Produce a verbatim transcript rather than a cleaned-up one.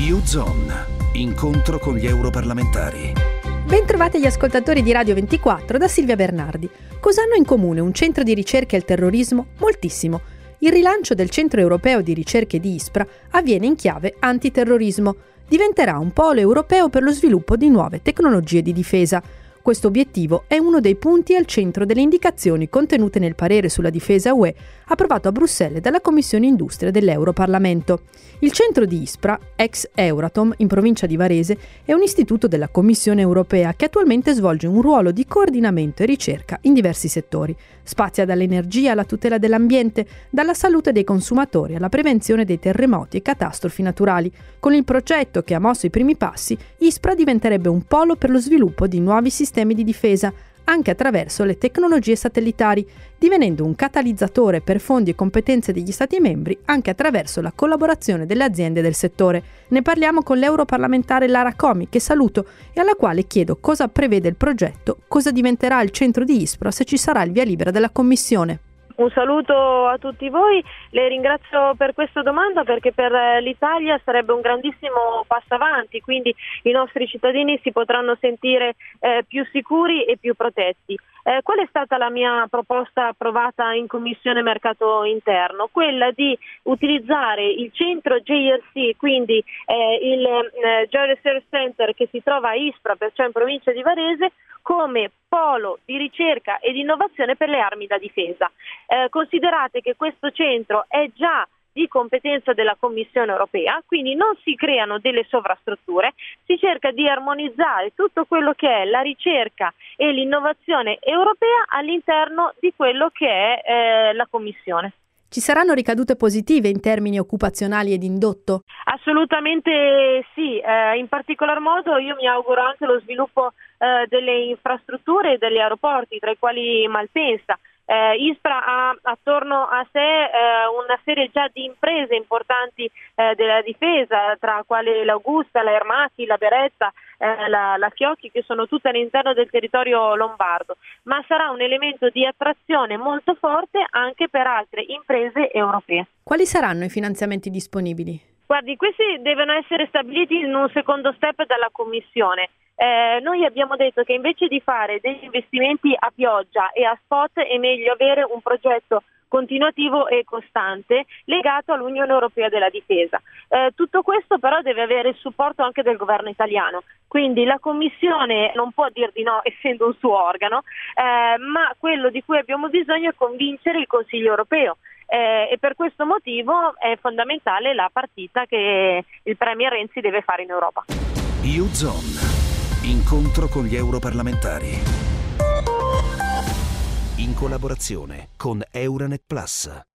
U-Zone, incontro con gli europarlamentari. Bentrovati gli ascoltatori di Radio ventiquattro da Silvia Bernardi. Cosa hanno in comune un centro di ricerca e il terrorismo? Moltissimo. Il rilancio del Centro Europeo di Ricerche di Ispra avviene in chiave antiterrorismo. Diventerà un polo europeo per lo sviluppo di nuove tecnologie di difesa. Questo obiettivo è uno dei punti al centro delle indicazioni contenute nel parere sulla difesa U E approvato a Bruxelles dalla Commissione Industria dell'Europarlamento. Il centro di Ispra, ex Euratom, in provincia di Varese, è un istituto della Commissione europea che attualmente svolge un ruolo di coordinamento e ricerca in diversi settori. Spazia dall'energia alla tutela dell'ambiente, dalla salute dei consumatori alla prevenzione dei terremoti e catastrofi naturali. Con il progetto che ha mosso i primi passi, Ispra diventerebbe un polo per lo sviluppo di nuovi sistemi di difesa, anche attraverso le tecnologie satellitari, divenendo un catalizzatore per fondi e competenze degli Stati membri anche attraverso la collaborazione delle aziende del settore. Ne parliamo con l'europarlamentare Lara Comi, che saluto e alla quale chiedo cosa prevede il progetto, cosa diventerà il centro di Ispra se ci sarà il via libera della Commissione. Un saluto a tutti voi, le ringrazio per questa domanda perché per l'Italia sarebbe un grandissimo passo avanti, quindi i nostri cittadini si potranno sentire eh, più sicuri e più protetti. Eh, qual è stata la mia proposta approvata in Commissione Mercato Interno? Quella di utilizzare il centro J R C, quindi eh, il eh, Joint Research Center che si trova a Ispra, perciò in provincia di Varese, come polo di ricerca e di innovazione per le armi da difesa. Eh, considerate che questo centro è già di competenza della Commissione europea, quindi non si creano delle sovrastrutture, si cerca di armonizzare tutto quello che è la ricerca e l'innovazione europea all'interno di quello che è eh, la Commissione. Ci saranno ricadute positive in termini occupazionali ed indotto? Assolutamente sì, eh, in particolar modo io mi auguro anche lo sviluppo eh, delle infrastrutture e degli aeroporti, tra i quali Malpensa. Eh, Ispra ha attorno a sé eh, una serie già di imprese importanti eh, della difesa, tra quali l'Augusta, la Ermati, la Beretta, eh, la, la Fiocchi, che sono tutte all'interno del territorio lombardo, ma sarà un elemento di attrazione molto forte anche per altre imprese europee. Quali saranno i finanziamenti disponibili? Guardi, questi devono essere stabiliti in un secondo step dalla Commissione. Eh, noi abbiamo detto che invece di fare degli investimenti a pioggia e a spot è meglio avere un progetto continuativo e costante legato all'Unione Europea della Difesa. Eh, tutto questo però deve avere il supporto anche del governo italiano, quindi la Commissione non può dir di no essendo un suo organo, eh, ma quello di cui abbiamo bisogno è convincere il Consiglio Europeo. Eh, e per questo motivo è fondamentale la partita che il Premier Renzi deve fare in Europa. U-Zone, incontro con gli europarlamentari. In collaborazione con Euranet Plus.